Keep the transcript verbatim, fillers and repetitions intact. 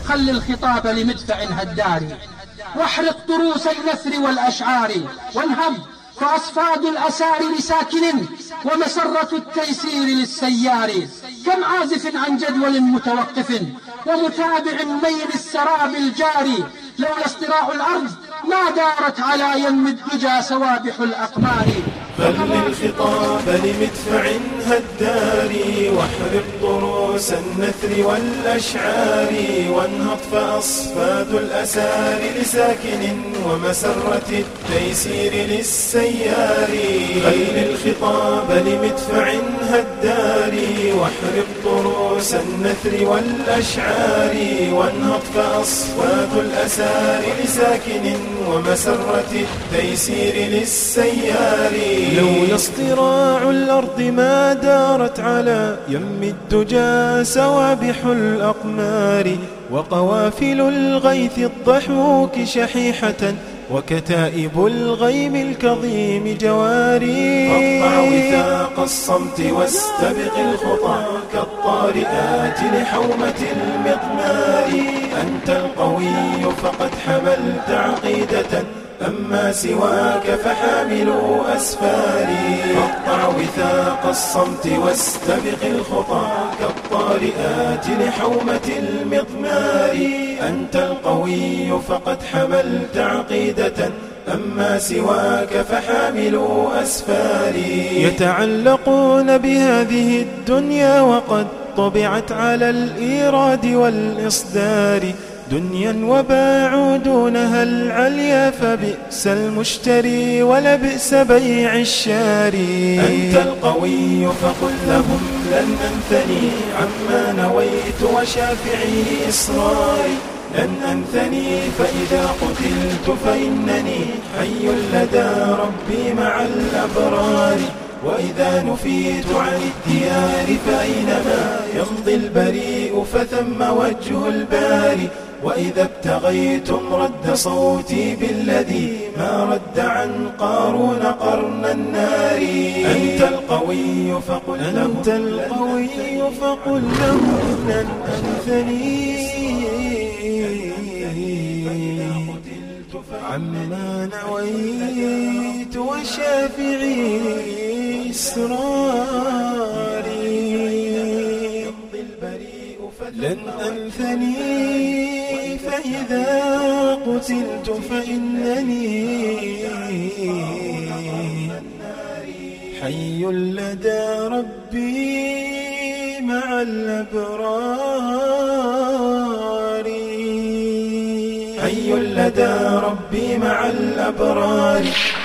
خل الخطاب لمدفع هدار، واحرق طروس النثر والأشعار، وانهض فأصفاد الأسار لساكن، ومسرة التيسير للسيار. كم عازف عن جدول متوقف، ومتابع ميل السراب الجاري، لولا اصطراع الأرض ما دارت على يم الدجى سوابح الأقمار. خل الخطاب لمدفع هدار، واحرق طروس النثر والأشعار، وانهض فأصفاد الأسار لساكن، ومسرة التيسير للسيار. خل الخطاب لمدفع هدار، واحرق طروس النثر والأشعار، وانهض فأصفاد الأسار لساكن، ومسرة التيسير للسيار. لولا اصطراع الأرض ما دارت على يم الدجى سوابح الأقمار، وقوافل الغيث الضحوك شحيحة، وكتائب الغيم الكظيم جواري. قطع وثاق الصمت واستبق الخطى كالطارئات لحومة المضمار. أنت القوي فقد حملت عقيدة، أما سواك فحاملوا أسفاري. قطع وثاق الصمت واستبق الخطى كالطارئات لحومة المضمار. أنت القوي فقد حملت عقيدة، أما سواك فحاملوا أسفاري. يتعلقون بهذه الدنيا وقد طبعت على الإيراد والإصدار، دنيا وباعوا دونها العليا، فبئس المشتري ولبئس بيع الشاري. أنت القوي فقل لهم لن أنثني عما نويت وشافعي إصراري، لن أنثني فإذا قتلت فإنني حي لدى ربي مع الأبرار. وإذا نفيت عن الديار فأينما يمضي البريء فثم وجه الباري. وإذا ابتغيتم رد صوتي بالذي ما رد عن قارون قرن النار. أنت القوي فقل لهم أنت القوي فقل لهم لن أنثني عما نويت وشافعي إصراري. لن أنثني فإذا قتلت فإنني حي لدى ربي مع الأبرار. حي لدى ربي مع الأبرار.